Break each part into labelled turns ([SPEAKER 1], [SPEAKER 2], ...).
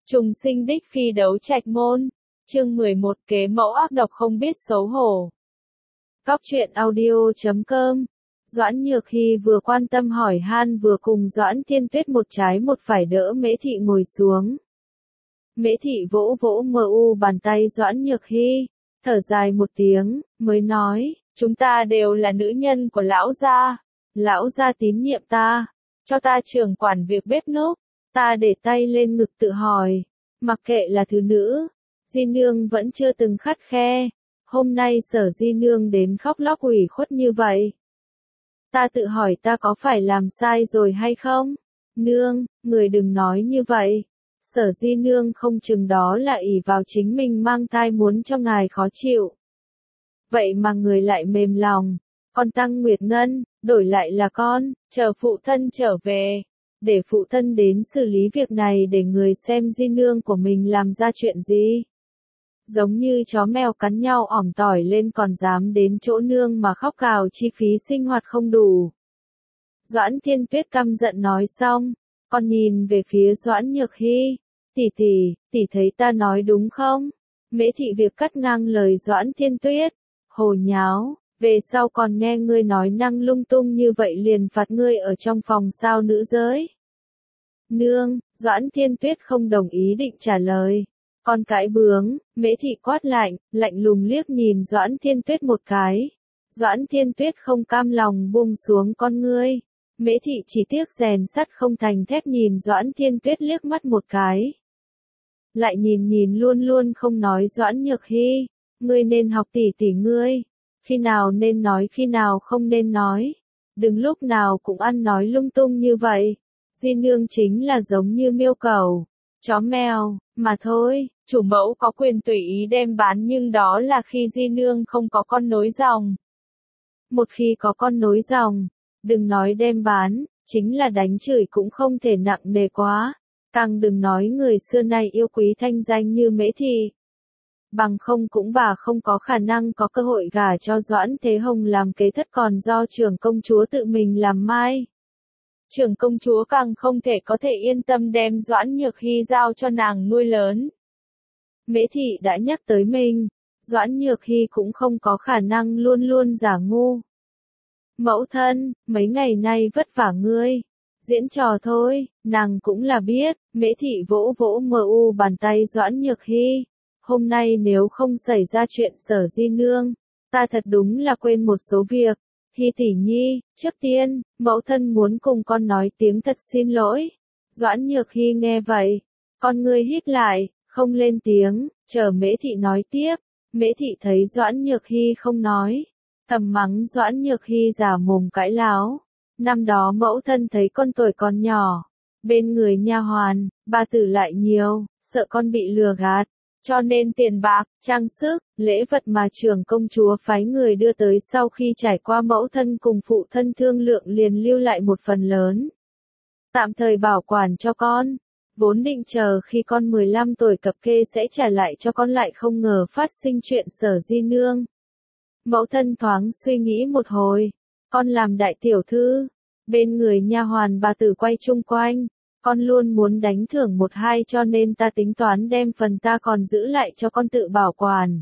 [SPEAKER 1] Trùng sinh đích phi đấu trạch môn. Chương 11 kế mẫu ác độc không biết xấu hổ. Góc truyện audio.com. Doãn Nhược Hy vừa quan tâm hỏi han vừa cùng Doãn Thiên Tuyết một trái một phải đỡ Mễ Thị ngồi xuống. Mễ Thị vỗ vỗ mờ u bàn tay Doãn Nhược Hy, thở dài một tiếng, mới nói, chúng ta đều là nữ nhân của lão gia tín nhiệm ta, cho ta trưởng quản việc bếp núc. Ta để tay lên ngực tự hỏi, mặc kệ là thứ nữ, Di Nương vẫn chưa từng khắt khe, hôm nay Sở Di Nương đến khóc lóc ủy khuất như vậy. Ta tự hỏi ta có phải làm sai rồi hay không? Nương, người đừng nói như vậy. Sở Di Nương không chừng đó là ỷ vào chính mình mang thai muốn cho ngài khó chịu. Vậy mà người lại mềm lòng, con Tăng Nguyệt Ngân, đổi lại là con, chờ phụ thân trở về. Để phụ thân đến xử lý việc này để người xem Di Nương của mình làm ra chuyện gì. Giống như chó mèo cắn nhau ỏm tỏi lên còn dám đến chỗ nương mà khóc cào chi phí sinh hoạt không đủ. Doãn Thiên Tuyết căm giận nói xong, còn nhìn về phía Doãn Nhược Hy, tỷ thấy ta nói đúng không? Mễ Thị việc cắt ngang lời Doãn Thiên Tuyết, hồ nháo, về sau còn nghe ngươi nói năng lung tung như vậy liền phạt ngươi ở trong phòng sao nữ giới. Nương, Doãn Thiên Tuyết không đồng ý định trả lời. Con cãi bướng, Mễ Thị quát lạnh lùng liếc nhìn Doãn Thiên Tuyết một cái. Doãn Thiên Tuyết không cam lòng buông xuống con ngươi. Mễ Thị chỉ tiếc rèn sắt không thành thép nhìn Doãn Thiên Tuyết liếc mắt một cái. Lại nhìn luôn luôn không nói Doãn Nhược Hy, ngươi nên học tỷ ngươi. Khi nào nên nói khi nào không nên nói. Đừng lúc nào cũng ăn nói lung tung như vậy. Di Nương chính là giống như miêu cẩu, chó mèo, mà thôi, chủ mẫu có quyền tùy ý đem bán nhưng đó là khi Di Nương không có con nối dòng. Một khi có con nối dòng, đừng nói đem bán, chính là đánh chửi cũng không thể nặng nề quá. Càng đừng nói người xưa nay yêu quý thanh danh như Mễ Thị. Bằng không cũng bà không có khả năng có cơ hội gả cho Doãn Thế Hồng làm kế thất còn do trưởng công chúa tự mình làm mai. Trưởng công chúa càng không thể có thể yên tâm đem Doãn Nhược Hy giao cho nàng nuôi lớn. Mễ Thị đã nhắc tới mình, Doãn Nhược Hy cũng không có khả năng luôn luôn giả ngu. Mẫu thân, mấy ngày nay vất vả ngươi. Diễn trò thôi, nàng cũng là biết, Mễ Thị vỗ vỗ mờ u bàn tay Doãn Nhược Hy. Hôm nay nếu không xảy ra chuyện Sở Di Nương, ta thật đúng là quên một số việc. Hy tỷ nhi, trước tiên, mẫu thân muốn cùng con nói tiếng thật xin lỗi. Doãn Nhược Hy nghe vậy, con ngươi hít lại, không lên tiếng, chờ Mễ Thị nói tiếp. Mễ Thị thấy Doãn Nhược Hy không nói, thầm mắng Doãn Nhược Hy giả mồm cãi láo. Năm đó mẫu thân thấy con tuổi còn nhỏ, bên người nha hoàn, bà tử lại nhiều, sợ con bị lừa gạt. Cho nên tiền bạc, trang sức, lễ vật mà trưởng công chúa phái người đưa tới sau khi trải qua mẫu thân cùng phụ thân thương lượng liền lưu lại một phần lớn. Tạm thời bảo quản cho con, vốn định chờ khi con 15 tuổi cập kê sẽ trả lại cho con lại không ngờ phát sinh chuyện Sở Di Nương. Mẫu thân thoáng suy nghĩ một hồi, con làm đại tiểu thư, bên người nha hoàn bà tử quay chung quanh. Con luôn muốn đánh thưởng một hai cho nên ta tính toán đem phần ta còn giữ lại cho con tự bảo quản.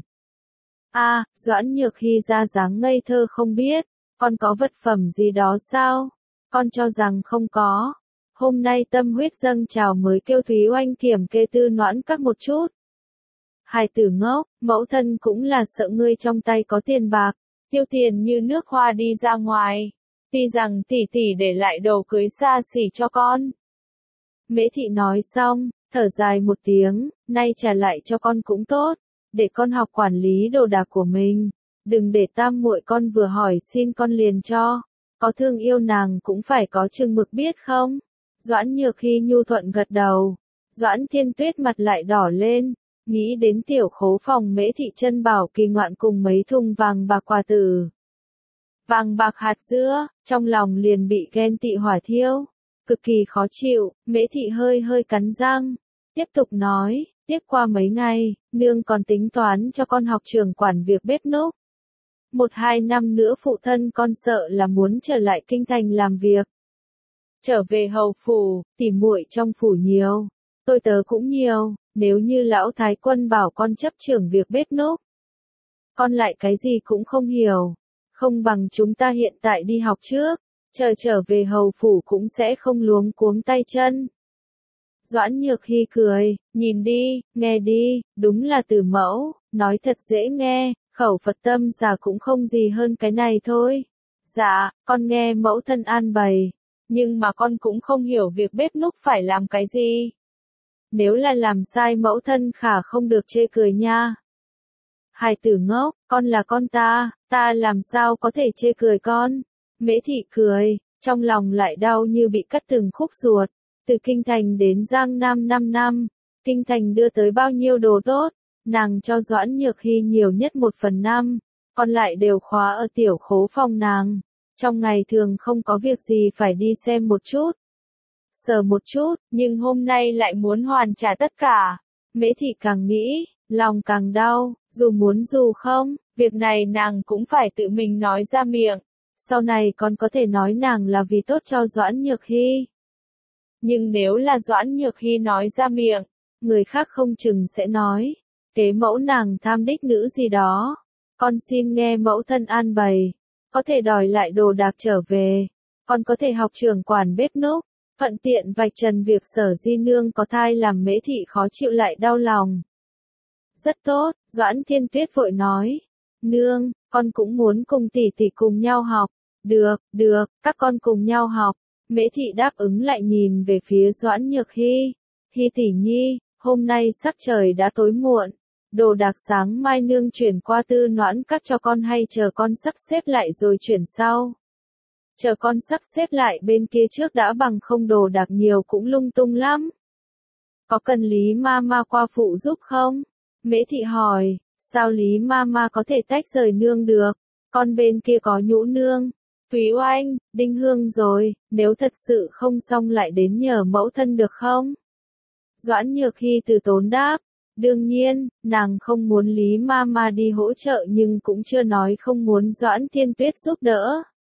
[SPEAKER 1] Doãn Nhược Hy ra dáng ngây thơ không biết, con có vật phẩm gì đó sao? Con cho rằng không có. Hôm nay tâm huyết dâng trào mới kêu Thúy Oanh kiểm kê tư noãn các một chút. Hài tử ngốc, mẫu thân cũng là sợ ngươi trong tay có tiền bạc, tiêu tiền như nước hoa đi ra ngoài. Tuy rằng tỷ để lại đồ cưới xa xỉ cho con. Mễ Thị nói xong, thở dài một tiếng, nay trả lại cho con cũng tốt, để con học quản lý đồ đạc của mình, đừng để tam muội con vừa hỏi xin con liền cho, có thương yêu nàng cũng phải có chừng mực biết không? Doãn Nhược Hy nhu thuận gật đầu, Doãn Thiên Tuyết mặt lại đỏ lên, nghĩ đến tiểu khố phòng Mễ Thị chân bảo kỳ ngoạn cùng mấy thùng vàng bạc quà tử. Vàng bạc hạt dưa, trong lòng liền bị ghen tị hỏa thiêu. Cực kỳ khó chịu, Mễ Thị hơi cắn răng, tiếp tục nói, tiếp qua mấy ngày, nương còn tính toán cho con học trưởng quản việc bếp núc. 1-2 năm nữa phụ thân con sợ là muốn trở lại kinh thành làm việc. Trở về hầu phủ, tỉ muội trong phủ nhiều, tôi tớ cũng nhiều, nếu như lão thái quân bảo con chấp trưởng việc bếp núc. Con lại cái gì cũng không hiểu, không bằng chúng ta hiện tại đi học trước, trở về hầu phủ cũng sẽ không luống cuống tay chân. Doãn Nhược Hy cười, nhìn đi, nghe đi, đúng là từ mẫu, nói thật dễ nghe, khẩu Phật tâm xả cũng không gì hơn cái này thôi. Dạ, con nghe mẫu thân an bày, nhưng mà con cũng không hiểu việc bếp núc phải làm cái gì. Nếu là làm sai mẫu thân khả không được chê cười nha. Hài tử ngốc, con là con ta làm sao có thể chê cười con. Mễ Thị cười, trong lòng lại đau như bị cắt từng khúc ruột. Từ Kinh Thành đến Giang Nam 5 năm, Kinh Thành đưa tới bao nhiêu đồ tốt, nàng cho Doãn Nhược Hy nhiều nhất 1/5, còn lại đều khóa ở tiểu khố phòng nàng. Trong ngày thường không có việc gì phải đi xem một chút, sờ một chút, nhưng hôm nay lại muốn hoàn trả tất cả. Mễ Thị càng nghĩ, lòng càng đau, dù muốn dù không, việc này nàng cũng phải tự mình nói ra miệng. Sau này còn có thể nói nàng là vì tốt cho Doãn Nhược Hy. Nhưng nếu là Doãn Nhược Hy nói ra miệng, người khác không chừng sẽ nói, kế mẫu nàng tham đích nữ gì đó. Con xin nghe mẫu thân an bày, có thể đòi lại đồ đạc trở về, con có thể học trưởng quản bếp núc, thuận tiện vạch trần việc Sở Di Nương có thai làm Mễ Thị khó chịu lại đau lòng. Rất tốt, Doãn Thiên Tuyết vội nói, nương, con cũng muốn cùng tỷ tỷ cùng nhau học. Được, các con cùng nhau học. Mễ Thị đáp ứng lại nhìn về phía Doãn Nhược Hy. Hy tỷ nhi, hôm nay sắc trời đã tối muộn. Đồ đạc sáng mai nương chuyển qua Tư Noãn Các cho con hay chờ con sắp xếp lại rồi chuyển sau? Chờ con sắp xếp lại bên kia trước đã, bằng không đồ đạc nhiều cũng lung tung lắm. Có cần Lý Mama qua phụ giúp không? Mễ Thị hỏi, sao Lý Mama có thể tách rời nương được? Con bên kia có Nhũ nương, Thúy Oanh, Đinh Hương rồi, nếu thật sự không xong lại đến nhờ mẫu thân được không? Doãn Nhược Hy từ tốn đáp, đương nhiên, nàng không muốn Lý Mama đi hỗ trợ nhưng cũng chưa nói không muốn Doãn Thiên Tuyết giúp đỡ.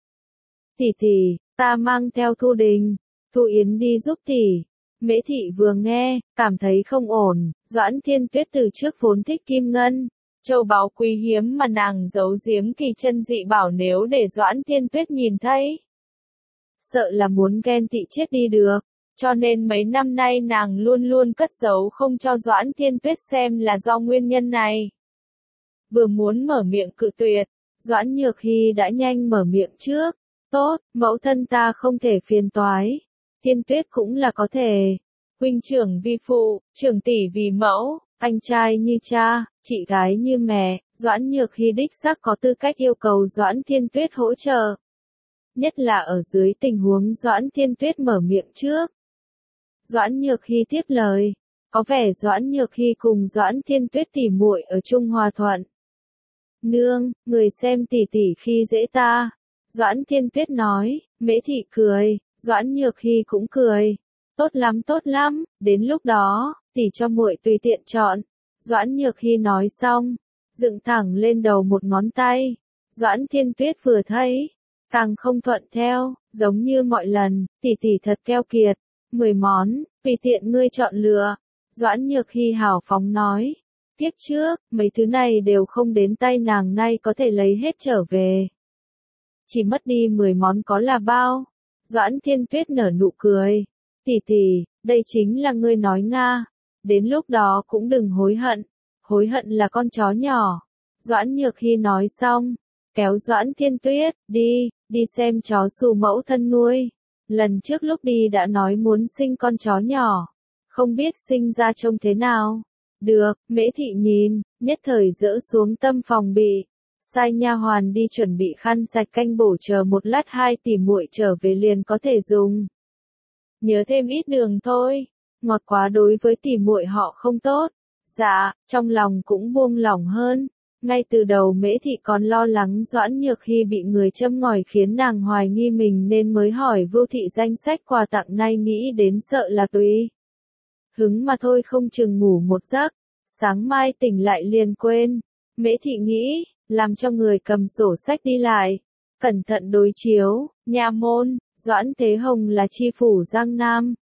[SPEAKER 1] Tỷ, ta mang theo Thu Đình, Thu Yến đi giúp tỷ. Mễ Thị vừa nghe, cảm thấy không ổn, Doãn Thiên Tuyết từ trước vốn thích kim ngân, châu báu quý hiếm mà nàng giấu giếm kỳ chân dị bảo, nếu để Doãn Thiên Tuyết nhìn thấy, sợ là muốn ghen tị chết đi được, cho nên mấy năm nay nàng luôn luôn cất giấu không cho Doãn Thiên Tuyết xem là do nguyên nhân này. Vừa muốn mở miệng cự tuyệt, Doãn Nhược Hy đã nhanh mở miệng trước, tốt, mẫu thân ta không thể phiền toái, Thiên Tuyết cũng là có thể, huynh trưởng vi phụ, trưởng tỷ vì mẫu, anh trai như cha, chị gái như mẹ, Doãn Nhược Hy đích xác có tư cách yêu cầu Doãn Thiên Tuyết hỗ trợ. Nhất là ở dưới tình huống Doãn Thiên Tuyết mở miệng trước. Doãn Nhược Hy tiếp lời, có vẻ Doãn Nhược Hy cùng Doãn Thiên Tuyết tỉ muội ở chung hòa thuận. Nương, người xem tỷ tỷ khi dễ ta. Doãn Thiên Tuyết nói, Mễ Thị cười, Doãn Nhược Hy cũng cười. Tốt lắm, đến lúc đó, tỷ cho muội tùy tiện chọn. Doãn Nhược Hy nói xong, dựng thẳng lên đầu một ngón tay. Doãn Thiên Tuyết vừa thấy, càng không thuận theo, giống như mọi lần, tỷ thật keo kiệt. 10 món, tùy tiện ngươi chọn lựa. Doãn Nhược Hy hào phóng nói. Tiếp trước, mấy thứ này đều không đến tay nàng, nay có thể lấy hết trở về. Chỉ mất đi 10 món có là bao? Doãn Thiên Tuyết nở nụ cười. Tỷ, đây chính là ngươi nói Nga. Đến lúc đó cũng đừng hối hận là con chó nhỏ. Doãn Nhược Hy nói xong, kéo Doãn Thiên Tuyết, đi xem chó Xù mẫu thân nuôi. Lần trước lúc đi đã nói muốn sinh con chó nhỏ, không biết sinh ra trông thế nào. Được, Mễ Thị nhìn, nhất thời dỡ xuống tâm phòng bị, sai nha hoàn đi chuẩn bị khăn sạch canh bổ, chờ một lát hai tỷ muội trở về liền có thể dùng. Nhớ thêm ít đường thôi, ngọt quá đối với tỷ muội họ không tốt. Dạ, trong lòng cũng buông lỏng hơn. Ngay từ đầu Mễ Thị còn lo lắng Doãn Nhược Hy bị người châm ngòi khiến nàng hoài nghi mình nên mới hỏi Vưu Thị danh sách quà tặng, nay nghĩ đến sợ là tùy hứng mà thôi, không chừng ngủ một giấc, sáng mai tỉnh lại liền quên. Mễ Thị nghĩ, làm cho người cầm sổ sách đi lại, cẩn thận đối chiếu, nha môn, Doãn Thế Hồng là chi phủ Giang Nam,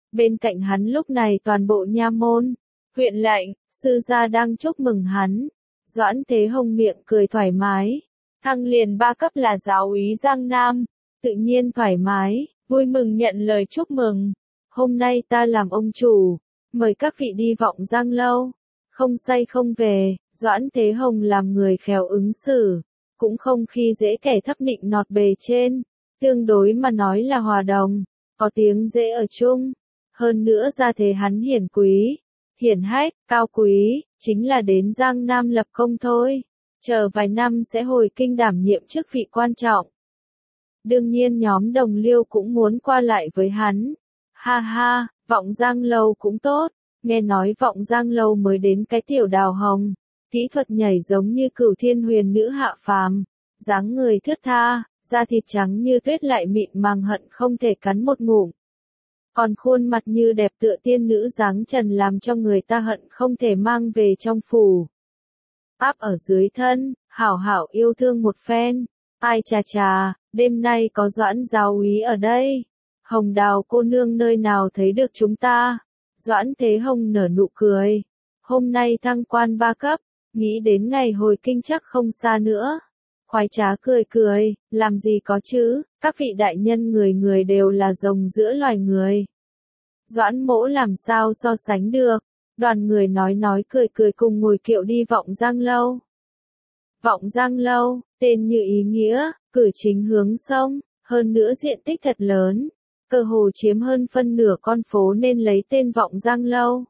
[SPEAKER 1] Bên cạnh hắn lúc này toàn bộ nha môn, huyện lệnh, sư gia đang chúc mừng hắn. Doãn Thế Hồng miệng cười thoải mái. Thăng liền 3 cấp là giáo úy Giang Nam. Tự nhiên thoải mái, vui mừng nhận lời chúc mừng. Hôm nay ta làm ông chủ, mời các vị đi Vọng Giang lâu. Không say không về, Doãn Thế Hồng làm người khéo ứng xử, cũng không khi dễ kẻ thấp nịnh nọt bề trên, tương đối mà nói là hòa đồng, có tiếng dễ ở chung. Hơn nữa gia thế hắn hiển quý, hiển hách, cao quý, chính là đến Giang Nam lập công thôi, chờ vài năm sẽ hồi kinh đảm nhiệm chức vị quan trọng. Đương nhiên nhóm đồng liêu cũng muốn qua lại với hắn. Ha ha, Vọng Giang lâu cũng tốt. Nghe nói Vọng Giang lâu mới đến cái tiểu Đào Hồng, kỹ thuật nhảy giống như Cửu Thiên Huyền nữ hạ phàm, dáng người thướt tha, da thịt trắng như tuyết lại mịn màng hận không thể cắn một ngụm. Còn khuôn mặt như đẹp tựa tiên nữ dáng trần làm cho người ta hận không thể mang về trong phủ. Áp ở dưới thân, hảo hảo yêu thương một phen. Ai chà chà, đêm nay có Doãn giáo úy ở đây. Hồng Đào cô nương nơi nào thấy được chúng ta? Doãn Thế Hồng nở nụ cười. Hôm nay thăng quan 3 cấp, nghĩ đến ngày hồi kinh chắc không xa nữa. Khoái trá cười cười, làm gì có chứ, các vị đại nhân người người đều là rồng giữa loài người. Doãn Mỗ làm sao so sánh được, đoàn người nói cười cười cùng ngồi kiệu đi Vọng Giang lâu. Vọng Giang lâu, tên như ý nghĩa, cử chính hướng sông, hơn nữa diện tích thật lớn. Cơ hồ chiếm hơn phân nửa con phố nên lấy tên Vọng Giang lâu.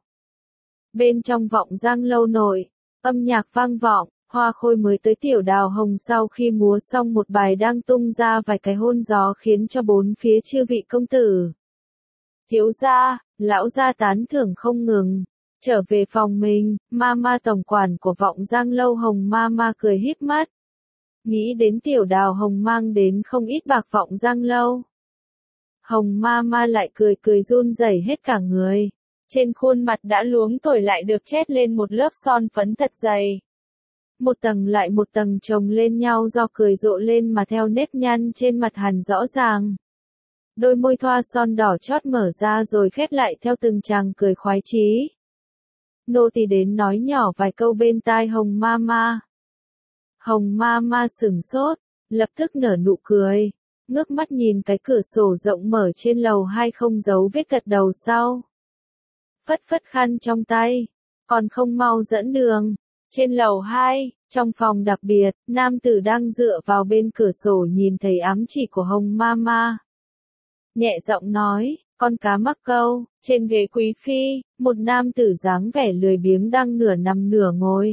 [SPEAKER 1] Bên trong Vọng Giang lâu nội, âm nhạc vang vọng, Hoa Khôi mới tới tiểu Đào Hồng sau khi múa xong một bài đang tung ra vài cái hôn gió khiến cho bốn phía chư vị công tử. Thiếu gia, lão gia tán thưởng không ngừng. Trở về phòng mình, Mama tổng quản của Vọng Giang lâu Hồng Mama cười híp mắt. Nghĩ đến tiểu Đào Hồng mang đến không ít bạc Vọng Giang lâu. Hồng Mama lại cười cười run rẩy hết cả người. Trên khuôn mặt đã luống tuổi lại được chét lên một lớp son phấn thật dày. Một tầng lại một tầng chồng lên nhau do cười rộ lên mà theo nếp nhăn trên mặt hằn rõ ràng. Đôi môi thoa son đỏ chót mở ra rồi khép lại theo từng tràng cười khoái chí. Nô tỳ đến nói nhỏ vài câu bên tai Hồng Mama. Hồng Mama sửng sốt, lập tức nở nụ cười, ngước mắt nhìn cái cửa sổ rộng mở trên lầu 2 không giấu vết gật đầu sau. Phất phất khăn trong tay, còn không mau dẫn đường. Trên lầu 2, trong phòng đặc biệt, nam tử đang dựa vào bên cửa sổ nhìn thấy ám chỉ của Hồng Mama. Nhẹ giọng nói, con cá mắc câu, trên ghế quý phi, một nam tử dáng vẻ lười biếng đang nửa nằm nửa ngồi.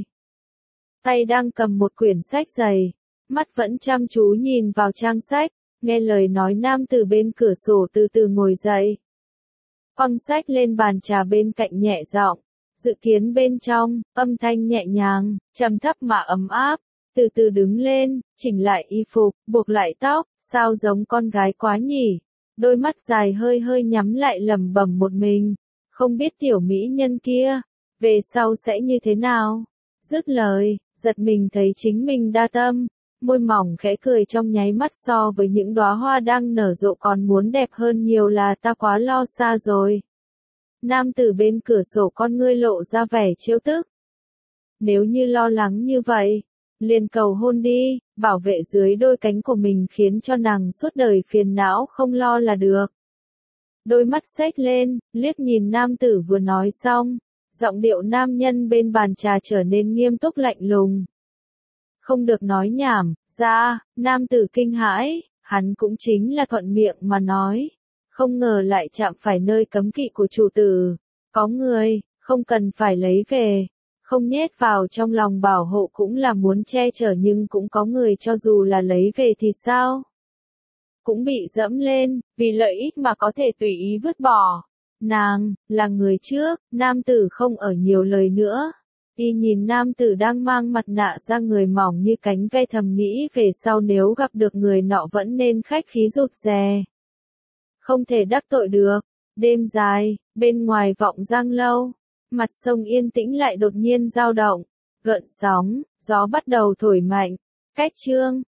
[SPEAKER 1] Tay đang cầm một quyển sách dày, mắt vẫn chăm chú nhìn vào trang sách, nghe lời nói nam tử bên cửa sổ từ từ ngồi dậy. Quăng sách lên bàn trà bên cạnh nhẹ giọng, dự kiến bên trong, âm thanh nhẹ nhàng, trầm thấp mà ấm áp, từ từ đứng lên, chỉnh lại y phục, buộc lại tóc, sao giống con gái quá nhỉ? Đôi mắt dài hơi hơi nhắm lại lẩm bẩm một mình, không biết tiểu mỹ nhân kia, về sau sẽ như thế nào? Dứt lời, giật mình thấy chính mình đa tâm, môi mỏng khẽ cười trong nháy mắt so với những đóa hoa đang nở rộ còn muốn đẹp hơn nhiều là ta quá lo xa rồi. Nam tử bên cửa sổ con ngươi lộ ra vẻ trêu tức. Nếu như lo lắng như vậy, liền cầu hôn đi, bảo vệ dưới đôi cánh của mình khiến cho nàng suốt đời phiền não không lo là được. Đôi mắt xếch lên, liếc nhìn nam tử vừa nói xong, giọng điệu nam nhân bên bàn trà trở nên nghiêm túc lạnh lùng. Không được nói nhảm, ra, nam tử kinh hãi, hắn cũng chính là thuận miệng mà nói. Không ngờ lại chạm phải nơi cấm kỵ của chủ tử. Có người, không cần phải lấy về. Không nhét vào trong lòng bảo hộ cũng là muốn che chở nhưng cũng có người cho dù là lấy về thì sao? Cũng bị dẫm lên, vì lợi ích mà có thể tùy ý vứt bỏ. Nàng, là người trước, nam tử không ở nhiều lời nữa. Y nhìn nam tử đang mang mặt nạ ra người mỏng như cánh ve thầm nghĩ về sau nếu gặp được người nọ vẫn nên khách khí rụt rè. Không thể đắc tội được. Đêm dài, bên ngoài Vọng Giang lâu, mặt sông yên tĩnh lại đột nhiên dao động, gợn sóng, gió bắt đầu thổi mạnh. Cách chương